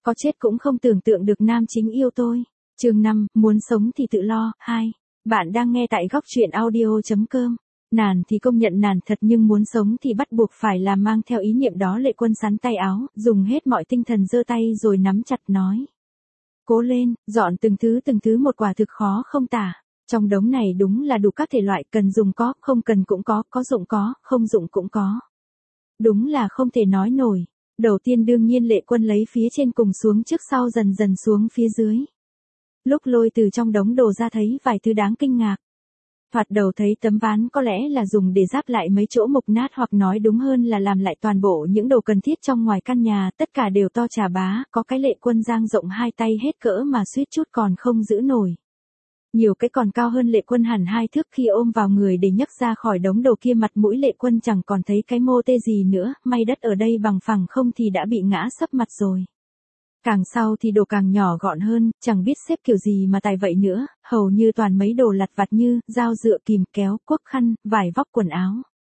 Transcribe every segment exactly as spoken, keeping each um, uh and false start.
có chết cũng không tưởng tượng được nam chính yêu tôi. Chương năm, muốn sống thì tự lo, hai. Bạn đang nghe tại góc truyện audio.com. Nàn thì công nhận nàn thật nhưng muốn sống thì bắt buộc phải là mang theo ý niệm đó. Lệ Quân sắn tay áo, dùng hết mọi tinh thần giơ tay rồi nắm chặt nói. Cố lên, dọn từng thứ từng thứ một, quả thực khó không tả. Trong đống này đúng là đủ các thể loại, cần dùng có, không cần cũng có, có dụng có, không dụng cũng có. Đúng là không thể nói nổi. Đầu tiên đương nhiên Lệ Quân lấy phía trên cùng xuống trước, sau dần dần xuống phía dưới. Lúc lôi từ trong đống đồ ra thấy vài thứ đáng kinh ngạc. Thoạt đầu thấy tấm ván có lẽ là dùng để ráp lại mấy chỗ mục nát, hoặc nói đúng hơn là làm lại toàn bộ những đồ cần thiết trong ngoài căn nhà, tất cả đều to chà bá, có cái Lệ Quân dang rộng hai tay hết cỡ mà suýt chút còn không giữ nổi. Nhiều cái còn cao hơn Lệ Quân hẳn hai thước, khi ôm vào người để nhấc ra khỏi đống đồ kia, mặt mũi Lệ Quân chẳng còn thấy cái mô tê gì nữa, may đất ở đây bằng phẳng không thì đã bị ngã sấp mặt rồi. Càng sau thì đồ càng nhỏ gọn hơn, chẳng biết xếp kiểu gì mà tài vậy nữa, hầu như toàn mấy đồ lặt vặt như dao dựa, kìm kéo, cuốc khăn, vải vóc quần áo.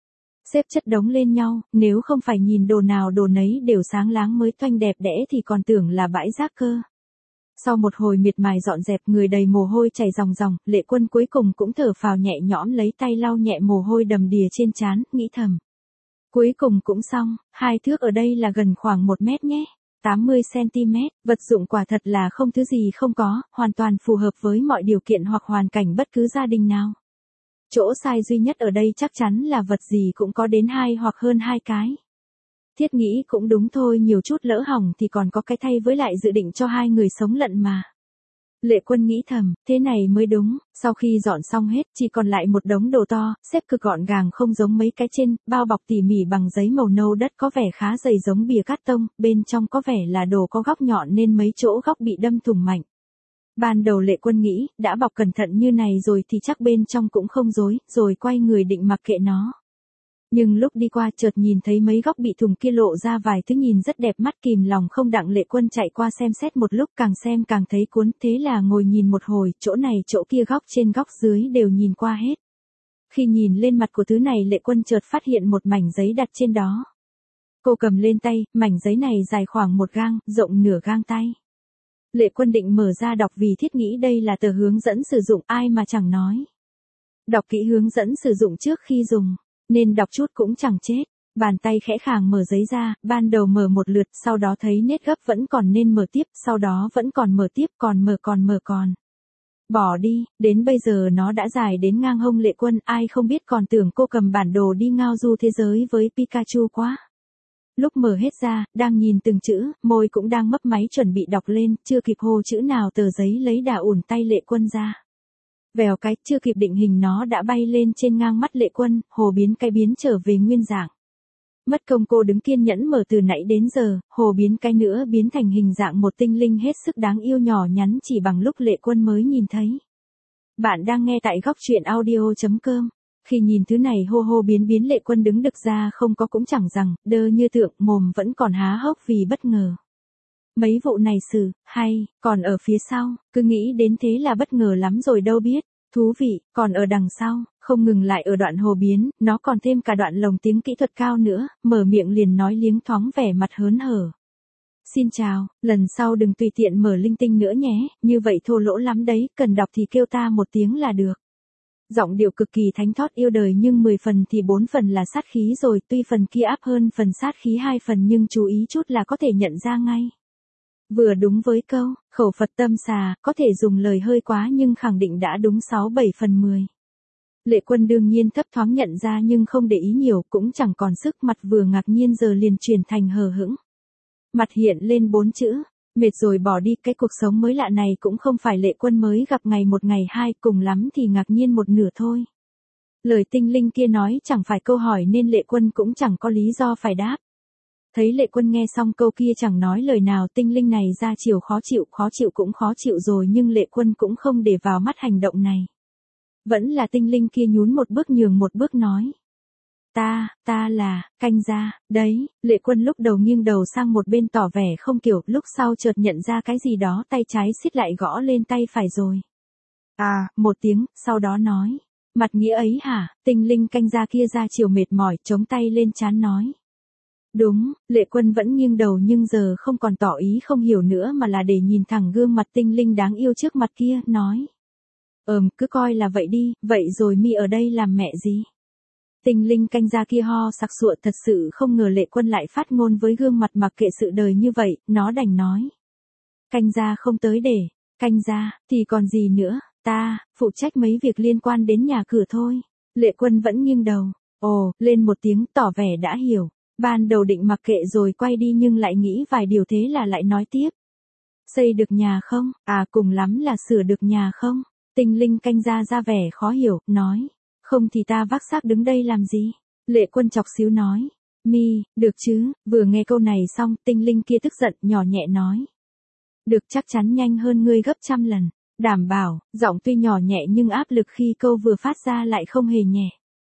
Xếp chất đống lên nhau, nếu không phải nhìn đồ nào đồ nấy đều sáng láng mới toanh đẹp đẽ thì còn tưởng là bãi rác cơ. Sau một hồi miệt mài dọn dẹp, người đầy mồ hôi chảy ròng ròng, Lệ Quân cuối cùng cũng thở phào nhẹ nhõm, lấy tay lau nhẹ mồ hôi đầm đìa trên trán, nghĩ thầm. Cuối cùng cũng xong, hai thước ở đây là gần khoảng một mét nhé. tám mươi xăng-ti-mét, vật dụng quả thật là không thứ gì không có, hoàn toàn phù hợp với mọi điều kiện hoặc hoàn cảnh bất cứ gia đình nào. Chỗ sai duy nhất ở đây chắc chắn là vật gì cũng có đến hai hoặc hơn hai cái. Thiết nghĩ cũng đúng thôi, nhiều chút lỡ hỏng thì còn có cái thay, với lại dự định cho hai người sống lận mà. Lệ Quân nghĩ thầm, thế này mới đúng. Sau khi dọn xong hết, chỉ còn lại một đống đồ to, xếp cực gọn gàng, không giống mấy cái trên, bao bọc tỉ mỉ bằng giấy màu nâu đất, có vẻ khá dày giống bìa cát tông, bên trong có vẻ là đồ có góc nhọn nên mấy chỗ góc bị đâm thủng mạnh. Ban đầu Lệ Quân nghĩ, đã bọc cẩn thận như này rồi thì chắc bên trong cũng không rối, rồi quay người định mặc kệ nó. Nhưng lúc đi qua chợt nhìn thấy mấy góc bị thùng kia lộ ra vài thứ nhìn rất đẹp mắt, kìm lòng không đặng Lệ Quân chạy qua xem xét một lúc, càng xem càng thấy cuốn, thế là ngồi nhìn một hồi, chỗ này chỗ kia, góc trên góc dưới đều nhìn qua hết. Khi nhìn lên mặt của thứ này, Lệ Quân chợt phát hiện một mảnh giấy đặt trên đó. Cô cầm lên tay, mảnh giấy này dài khoảng một gang, rộng nửa gang tay. Lệ Quân định mở ra đọc vì thiết nghĩ đây là tờ hướng dẫn sử dụng, ai mà chẳng nói. Đọc kỹ hướng dẫn sử dụng trước khi dùng. Nên đọc chút cũng chẳng chết. Bàn tay khẽ khàng mở giấy ra, ban đầu mở một lượt, sau đó thấy nét gấp vẫn còn nên mở tiếp, sau đó vẫn còn mở tiếp, còn mở còn mở còn. Bỏ đi, đến bây giờ nó đã dài đến ngang hông Lệ Quân, ai không biết còn tưởng cô cầm bản đồ đi ngao du thế giới với Pikachu quá. Lúc mở hết ra, đang nhìn từng chữ, môi cũng đang mấp máy chuẩn bị đọc lên, chưa kịp hô chữ nào tờ giấy lấy đà ủn tay Lệ Quân ra. Vèo cái, chưa kịp định hình nó đã bay lên trên ngang mắt Lệ Quân, hồ biến cái biến trở về nguyên dạng. Mất công cô đứng kiên nhẫn mở từ nãy đến giờ, hồ biến cái nữa biến thành hình dạng một tinh linh hết sức đáng yêu nhỏ nhắn chỉ bằng lúc Lệ Quân mới nhìn thấy. Bạn đang nghe tại góc truyện audio.com. Khi nhìn thứ này hô hô biến biến, Lệ Quân đứng đực ra không có cũng chẳng rằng, đơ như tượng, mồm vẫn còn há hốc vì bất ngờ. Mấy vụ này xử, hay, còn ở phía sau, cứ nghĩ đến thế là bất ngờ lắm rồi đâu biết. Thú vị, còn ở đằng sau, không ngừng lại ở đoạn hồ biến, nó còn thêm cả đoạn lồng tiếng kỹ thuật cao nữa, mở miệng liền nói liếng thoáng vẻ mặt hớn hở. Xin chào, lần sau đừng tùy tiện mở linh tinh nữa nhé, như vậy thô lỗ lắm đấy, cần đọc thì kêu ta một tiếng là được. Giọng điệu cực kỳ thánh thót yêu đời, nhưng mười phần thì bốn phần là sát khí rồi, tuy phần kia áp hơn phần sát khí hai phần nhưng chú ý chút là có thể nhận ra ngay. Vừa đúng với câu, khẩu Phật tâm xà, có thể dùng lời hơi quá nhưng khẳng định đã đúng sáu bảy phần mười. Lệ Quân đương nhiên thấp thoáng nhận ra nhưng không để ý nhiều, cũng chẳng còn sức, mặt vừa ngạc nhiên giờ liền chuyển thành hờ hững. Mặt hiện lên bốn chữ, mệt rồi bỏ đi. Cái cuộc sống mới lạ này cũng không phải Lệ Quân mới gặp ngày một ngày hai, cùng lắm thì ngạc nhiên một nửa thôi. Lời tinh linh kia nói chẳng phải câu hỏi nên Lệ Quân cũng chẳng có lý do phải đáp. Thấy Lệ Quân nghe xong câu kia chẳng nói lời nào, tinh linh này ra chiều khó chịu, khó chịu cũng khó chịu rồi nhưng Lệ Quân cũng không để vào mắt hành động này. Vẫn là tinh linh kia nhún một bước nhường một bước nói. Ta, ta là, canh gia, đấy. Lệ Quân lúc đầu nghiêng đầu sang một bên tỏ vẻ không kiểu, lúc sau chợt nhận ra cái gì đó, tay trái siết lại gõ lên tay phải rồi. À, một tiếng, sau đó nói. Mặt nghĩa ấy hả? Tinh linh canh gia kia ra chiều mệt mỏi, chống tay lên trán nói. Đúng, Lệ Quân vẫn nghiêng đầu nhưng giờ không còn tỏ ý không hiểu nữa mà là để nhìn thẳng gương mặt tinh linh đáng yêu trước mặt kia, nói. Ừm, cứ coi là vậy đi, vậy rồi mi ở đây làm mẹ gì? Tinh linh canh gia kia ho sặc sụa, thật sự không ngờ Lệ Quân lại phát ngôn với gương mặt mặc kệ sự đời như vậy, nó đành nói. Canh gia không tới để, canh gia, thì còn gì nữa, ta, phụ trách mấy việc liên quan đến nhà cửa thôi. Lệ Quân vẫn nghiêng đầu, ồ, lên một tiếng tỏ vẻ đã hiểu. Ban đầu định mặc kệ rồi quay đi nhưng lại nghĩ vài điều thế là lại nói tiếp. Xây được nhà không? À, cùng lắm là sửa được nhà không? Tinh linh canh gia ra vẻ khó hiểu, nói. Không thì ta vác xác đứng đây làm gì? Lệ Quân chọc xíu nói. Mi, được chứ? Vừa nghe câu này xong, tinh linh kia tức giận, nhỏ nhẹ nói. Được, chắc chắn nhanh hơn ngươi gấp trăm lần. Đảm bảo, giọng tuy nhỏ nhẹ nhưng áp lực khi câu vừa phát ra lại không hề nhẹ.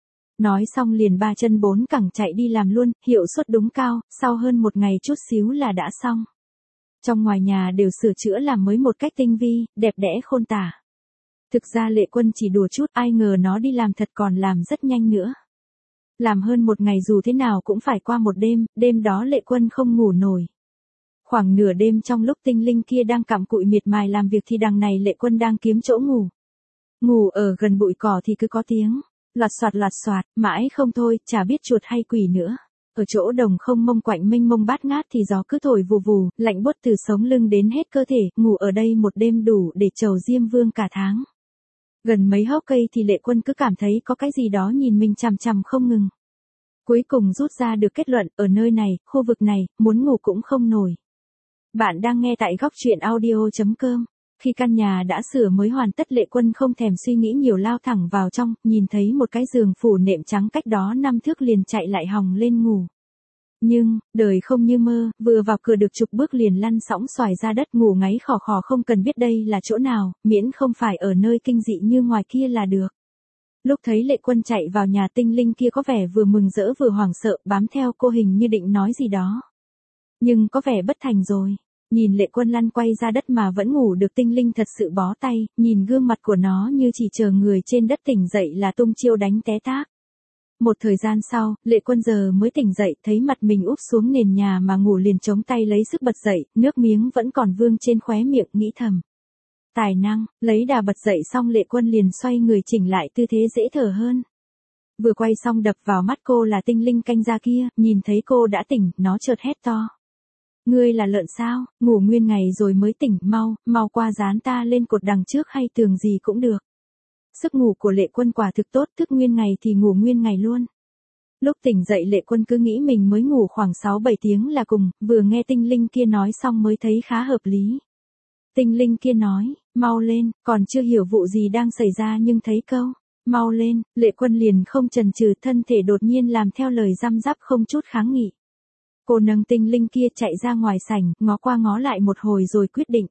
Nói xong liền ba chân bốn cẳng chạy đi làm luôn, hiệu suất đúng cao, sau hơn một ngày chút xíu là đã xong. Trong ngoài nhà đều sửa chữa làm mới một cách tinh vi, đẹp đẽ khôn tả. Thực ra Lệ Quân chỉ đùa chút, ai ngờ nó đi làm thật còn làm rất nhanh nữa. Làm hơn một ngày dù thế nào cũng phải qua một đêm, đêm đó Lệ Quân không ngủ nổi. Khoảng nửa đêm trong lúc tinh linh kia đang cặm cụi miệt mài làm việc thì đằng này Lệ Quân đang kiếm chỗ ngủ. Ngủ ở gần bụi cỏ thì cứ có tiếng. Loạt soạt loạt soạt, mãi không thôi, chả biết chuột hay quỷ nữa. Ở chỗ đồng không mông quạnh mênh mông bát ngát thì gió cứ thổi vù vù, lạnh buốt từ sống lưng đến hết cơ thể, ngủ ở đây một đêm đủ để trầu Diêm Vương cả tháng. Gần mấy hốc cây thì Lệ Quân cứ cảm thấy có cái gì đó nhìn mình chằm chằm không ngừng. Cuối cùng rút ra được kết luận, ở nơi này, khu vực này, muốn ngủ cũng không nổi. Bạn đang nghe tại góc truyện audio chấm com. Khi căn nhà đã sửa mới hoàn tất, Lệ Quân không thèm suy nghĩ nhiều lao thẳng vào trong, nhìn thấy một cái giường phủ nệm trắng cách đó năm thước liền chạy lại hòng lên ngủ. Nhưng, đời không như mơ, vừa vào cửa được chục bước liền lăn sõng xoài ra đất ngủ ngáy khò khò không cần biết đây là chỗ nào, miễn không phải ở nơi kinh dị như ngoài kia là được. Lúc thấy Lệ Quân chạy vào nhà, tinh linh kia có vẻ vừa mừng rỡ vừa hoảng sợ, bám theo cô hình như định nói gì đó. Nhưng có vẻ bất thành rồi. Nhìn Lệ Quân lăn quay ra đất mà vẫn ngủ được, tinh linh thật sự bó tay, nhìn gương mặt của nó như chỉ chờ người trên đất tỉnh dậy là tung chiêu đánh té tát. Một thời gian sau, Lệ Quân giờ mới tỉnh dậy, thấy mặt mình úp xuống nền nhà mà ngủ liền chống tay lấy sức bật dậy, nước miếng vẫn còn vương trên khóe miệng, nghĩ thầm. Tài năng, lấy đà bật dậy xong Lệ Quân liền xoay người chỉnh lại tư thế dễ thở hơn. Vừa quay xong đập vào mắt cô là tinh linh canh gia kia, nhìn thấy cô đã tỉnh, nó chợt hét to. Ngươi là lợn sao, ngủ nguyên ngày rồi mới tỉnh, mau, mau qua dán ta lên cột đằng trước hay tường gì cũng được. Sức ngủ của Lệ Quân quả thực tốt, thức nguyên ngày thì ngủ nguyên ngày luôn. Lúc tỉnh dậy Lệ Quân cứ nghĩ mình mới ngủ khoảng sáu bảy tiếng là cùng, vừa nghe tinh linh kia nói xong mới thấy khá hợp lý. Tinh linh kia nói, mau lên, còn chưa hiểu vụ gì đang xảy ra nhưng thấy câu, mau lên, Lệ Quân liền không chần chừ, thân thể đột nhiên làm theo lời răm rắp không chút kháng nghị. Cô nâng tinh linh kia chạy ra ngoài sảnh, ngó qua ngó lại một hồi rồi quyết định.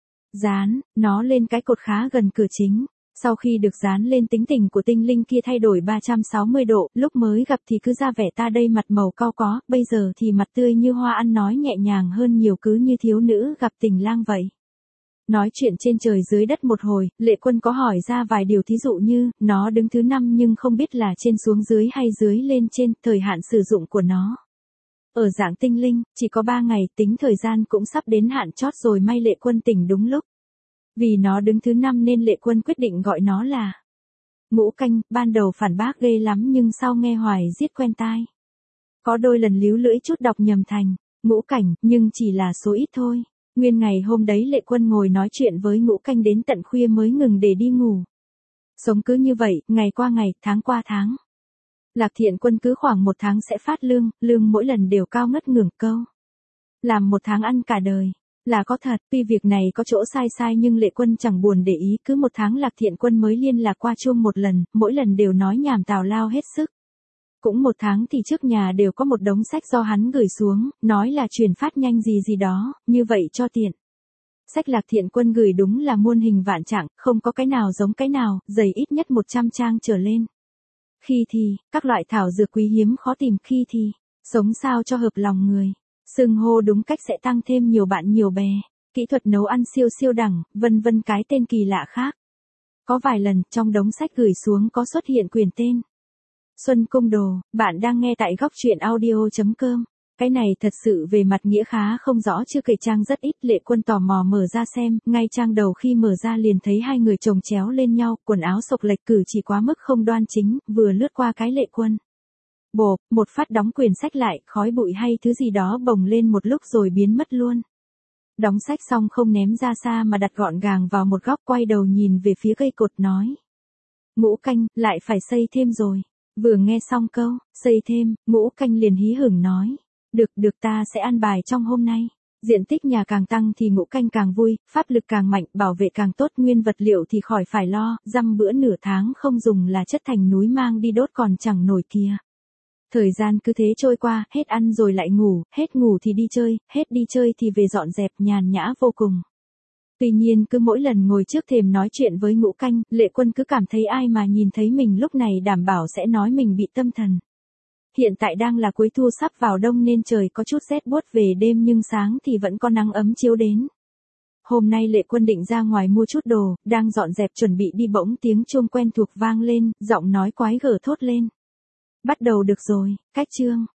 Dán, nó lên cái cột khá gần cửa chính. Sau khi được dán lên, tính tình của tinh linh kia thay đổi ba trăm sáu mươi độ, lúc mới gặp thì cứ ra vẻ ta đây mặt màu cau có, bây giờ thì mặt tươi như hoa, ăn nói nhẹ nhàng hơn nhiều, cứ như thiếu nữ gặp tình lang vậy. Nói chuyện trên trời dưới đất một hồi, Lệ Quân có hỏi ra vài điều, thí dụ như, nó đứng thứ năm nhưng không biết là trên xuống dưới hay dưới lên trên, thời hạn sử dụng của nó. Ở dạng tinh linh, chỉ có ba ngày, tính thời gian cũng sắp đến hạn chót rồi, may Lệ Quân tỉnh đúng lúc. Vì nó đứng thứ năm nên Lệ Quân quyết định gọi nó là Ngũ Canh, ban đầu phản bác ghê lắm nhưng sau nghe hoài giết quen tai. Có đôi lần líu lưỡi chút đọc nhầm thành Ngũ Cảnh, nhưng chỉ là số ít thôi. Nguyên ngày hôm đấy Lệ Quân ngồi nói chuyện với Ngũ Canh đến tận khuya mới ngừng để đi ngủ. Sống cứ như vậy, ngày qua ngày, tháng qua tháng. Lạc Thiện Quân cứ khoảng một tháng sẽ phát lương, lương mỗi lần đều cao ngất ngưởng câu. Làm một tháng ăn cả đời. Là có thật, tuy việc này có chỗ sai sai nhưng Lệ Quân chẳng buồn để ý, cứ một tháng Lạc Thiện Quân mới liên lạc qua chuông một lần, mỗi lần đều nói nhảm tào lao hết sức. Cũng một tháng thì trước nhà đều có một đống sách do hắn gửi xuống, nói là chuyển phát nhanh gì gì đó, như vậy cho tiện. Sách Lạc Thiện Quân gửi đúng là muôn hình vạn trạng, không có cái nào giống cái nào, dày ít nhất một trăm trang trở lên. Khi thì, các loại thảo dược quý hiếm khó tìm, khi thì, sống sao cho hợp lòng người. Xưng hô đúng cách sẽ tăng thêm nhiều bạn nhiều bè, kỹ thuật nấu ăn siêu siêu đẳng, vân vân cái tên kỳ lạ khác. Có vài lần, trong đống sách gửi xuống có xuất hiện quyền tên Xuân Cung Đồ, bạn đang nghe tại góc truyện audio chấm com. Cái này thật sự về mặt nghĩa khá không rõ chứ kệ trang rất ít. Lệ Quân tò mò mở ra xem, ngay trang đầu khi mở ra liền thấy hai người chồng chéo lên nhau, quần áo xộc lệch cử chỉ quá mức không đoan chính, vừa lướt qua cái Lệ Quân. Bộp, một phát đóng quyển sách lại, khói bụi hay thứ gì đó bồng lên một lúc rồi biến mất luôn. Đóng sách xong không ném ra xa mà đặt gọn gàng vào một góc, quay đầu nhìn về phía cây cột nói. Ngũ Canh, lại phải xây thêm rồi. Vừa nghe xong câu, xây thêm, Ngũ Canh liền hí hửng nói. Được, được ta sẽ ăn bài trong hôm nay. Diện tích nhà càng tăng thì Ngũ Canh càng vui, pháp lực càng mạnh, bảo vệ càng tốt, nguyên vật liệu thì khỏi phải lo, dăm bữa nửa tháng không dùng là chất thành núi mang đi đốt còn chẳng nổi kìa. Thời gian cứ thế trôi qua, hết ăn rồi lại ngủ, hết ngủ thì đi chơi, hết đi chơi thì về dọn dẹp, nhàn nhã vô cùng. Tuy nhiên cứ mỗi lần ngồi trước thềm nói chuyện với Ngũ Canh, Lệ Quân cứ cảm thấy ai mà nhìn thấy mình lúc này đảm bảo sẽ nói mình bị tâm thần. Hiện tại đang là cuối thu sắp vào đông nên trời có chút rét buốt về đêm nhưng sáng thì vẫn có nắng ấm chiếu đến. Hôm nay Lệ Quân định ra ngoài mua chút đồ, đang dọn dẹp chuẩn bị đi bỗng tiếng chuông quen thuộc vang lên, giọng nói quái gở thốt lên. Bắt đầu được rồi, cách chương.